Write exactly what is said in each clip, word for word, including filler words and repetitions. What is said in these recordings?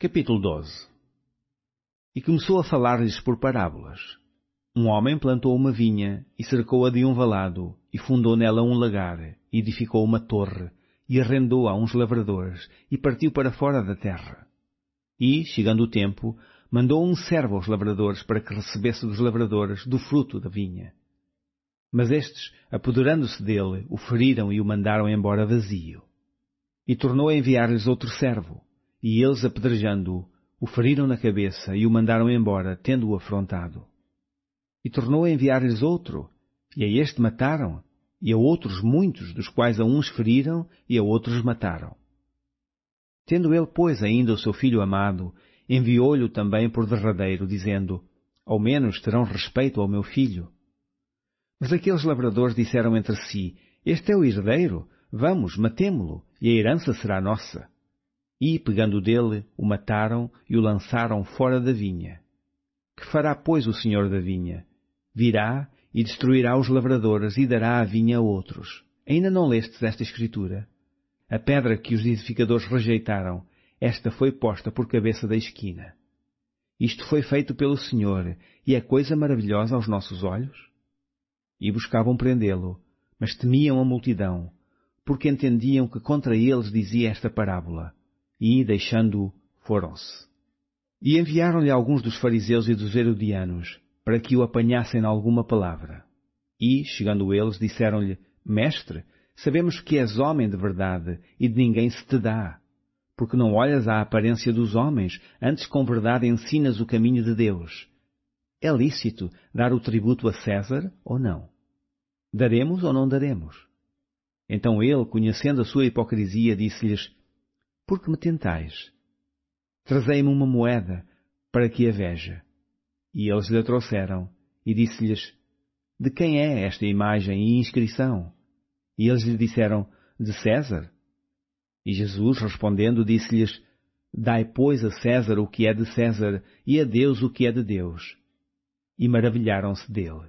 Capítulo doze. E começou a falar-lhes por parábolas. Um homem plantou uma vinha, e cercou-a de um valado, e fundou nela um lagar, e edificou uma torre, e arrendou a uns lavradores, e partiu para fora da terra. E, chegando o tempo, mandou um servo aos lavradores para que recebesse dos lavradores do fruto da vinha. Mas estes, apoderando-se dele, o feriram e o mandaram embora vazio. E tornou a enviar-lhes outro servo, e eles, apedrejando-o, o feriram na cabeça e o mandaram embora, tendo-o afrontado. E tornou a enviar-lhes outro, e a este mataram, e a outros muitos, dos quais a uns feriram e a outros mataram. Tendo ele, pois, ainda o seu filho amado, enviou-lhe também por derradeiro, dizendo: ao menos terão respeito ao meu filho. Mas aqueles lavradores disseram entre si: este é o herdeiro, vamos, matemo-lo, e a herança será nossa. E, pegando dele, o mataram e o lançaram fora da vinha. Que fará, pois, o senhor da vinha? Virá e destruirá os lavradores e dará a vinha a outros. Ainda não lestes esta escritura? A pedra que os edificadores rejeitaram, esta foi posta por cabeça da esquina. Isto foi feito pelo Senhor, e é coisa maravilhosa aos nossos olhos? E buscavam prendê-lo, mas temiam a multidão, porque entendiam que contra eles dizia esta parábola. E, deixando-o, foram-se. E enviaram-lhe alguns dos fariseus e dos herodianos, para que o apanhassem em alguma palavra. E, chegando eles, disseram-lhe: Mestre, sabemos que és homem de verdade, e de ninguém se te dá, porque não olhas à aparência dos homens, antes com verdade ensinas o caminho de Deus. É lícito dar o tributo a César ou não? Daremos ou não daremos? Então ele, conhecendo a sua hipocrisia, disse-lhes: Por que me tentais? Trazei-me uma moeda, para que a veja. E eles lhe a trouxeram, e disse-lhes: De quem é esta imagem e inscrição? E eles lhe disseram: De César. E Jesus, respondendo, disse-lhes: Dai, pois, a César o que é de César, e a Deus o que é de Deus. E maravilharam-se dele.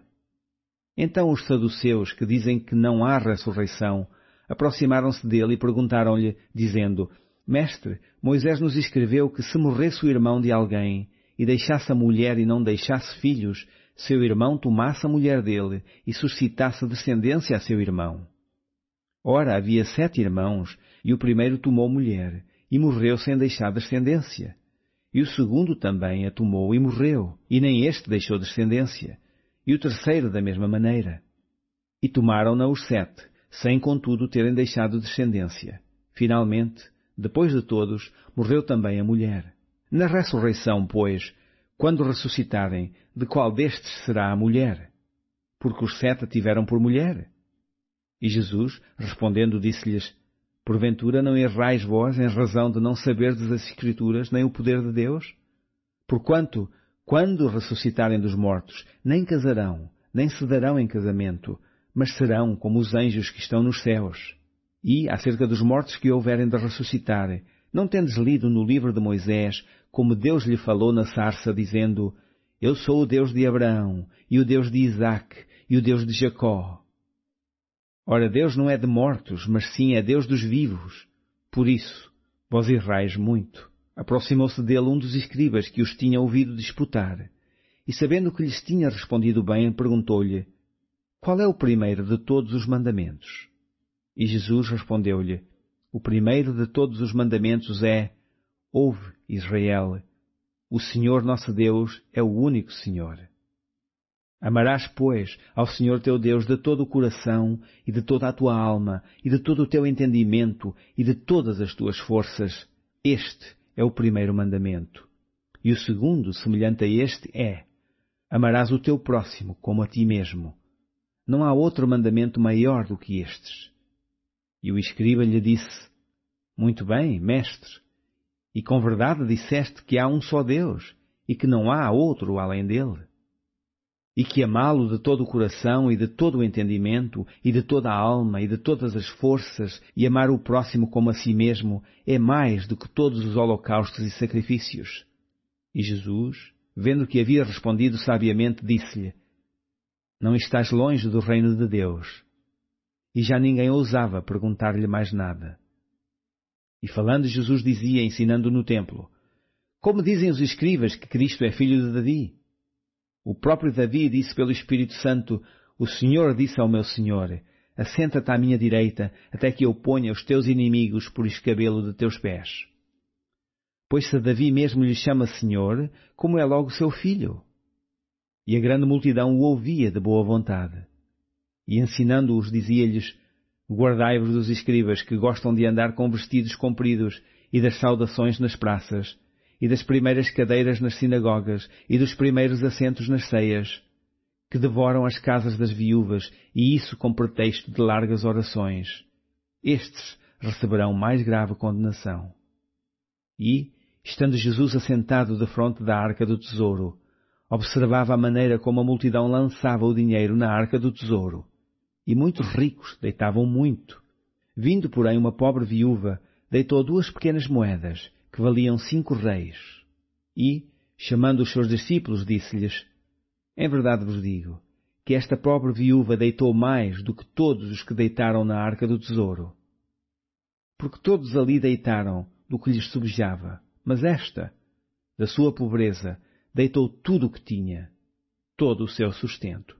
Então os saduceus, que dizem que não há ressurreição, aproximaram-se dele e perguntaram-lhe, dizendo: Mestre, Moisés nos escreveu que se morresse o irmão de alguém, e deixasse a mulher e não deixasse filhos, seu irmão tomasse a mulher dele e suscitasse descendência a seu irmão. Ora, havia sete irmãos, e o primeiro tomou mulher, e morreu sem deixar descendência. E o segundo também a tomou e morreu, e nem este deixou descendência. E o terceiro da mesma maneira. E tomaram-na os sete, sem contudo terem deixado descendência. Finalmente, depois de todos, morreu também a mulher. Na ressurreição, pois, quando ressuscitarem, de qual destes será a mulher? Porque os sete a tiveram por mulher. E Jesus, respondendo, disse-lhes: Porventura não errais vós em razão de não saberdes as Escrituras nem o poder de Deus? Porquanto, quando ressuscitarem dos mortos, nem casarão, nem se darão em casamento, mas serão como os anjos que estão nos céus. E, acerca dos mortos que houverem de ressuscitar, não tendes lido no livro de Moisés, como Deus lhe falou na sarça, dizendo: Eu sou o Deus de Abraão, e o Deus de Isaque, e o Deus de Jacó. Ora, Deus não é de mortos, mas sim é Deus dos vivos. Por isso, vós errais muito. Aproximou-se dele um dos escribas que os tinha ouvido disputar, e sabendo que lhes tinha respondido bem, perguntou-lhe: Qual é o primeiro de todos os mandamentos? E Jesus respondeu-lhe: O primeiro de todos os mandamentos é: Ouve, Israel, o Senhor nosso Deus é o único Senhor. Amarás, pois, ao Senhor teu Deus de todo o coração, e de toda a tua alma, e de todo o teu entendimento, e de todas as tuas forças. Este é o primeiro mandamento. E o segundo, semelhante a este, é: Amarás o teu próximo como a ti mesmo. Não há outro mandamento maior do que estes. E o escriba lhe disse: Muito bem, mestre, e com verdade disseste que há um só Deus, e que não há outro além dele. E que amá-lo de todo o coração, e de todo o entendimento, e de toda a alma, e de todas as forças, e amar o próximo como a si mesmo, é mais do que todos os holocaustos e sacrifícios. E Jesus, vendo que havia respondido sabiamente, disse-lhe: Não estás longe do reino de Deus. E já ninguém ousava perguntar-lhe mais nada. E falando, Jesus dizia, ensinando no templo: Como dizem os escribas que Cristo é filho de Davi? O próprio Davi disse pelo Espírito Santo: O Senhor disse ao meu Senhor: Assenta-te à minha direita, até que eu ponha os teus inimigos por escabelo de teus pés. Pois se Davi mesmo lhe chama Senhor, como é logo seu filho? E a grande multidão o ouvia de boa vontade. E ensinando-os dizia-lhes: Guardai-vos dos escribas que gostam de andar com vestidos compridos e das saudações nas praças, e das primeiras cadeiras nas sinagogas e dos primeiros assentos nas ceias, que devoram as casas das viúvas, e isso com pretexto de largas orações. Estes receberão mais grave condenação. E, estando Jesus assentado defronte da arca do tesouro, observava a maneira como a multidão lançava o dinheiro na arca do tesouro, e muitos ricos deitavam muito. Vindo, porém, uma pobre viúva, deitou duas pequenas moedas, que valiam cinco reis. E, chamando os seus discípulos, disse-lhes: Em verdade vos digo, que esta pobre viúva deitou mais do que todos os que deitaram na arca do tesouro. Porque todos ali deitaram do que lhes subjava, mas esta, da sua pobreza, deitou tudo o que tinha, todo o seu sustento.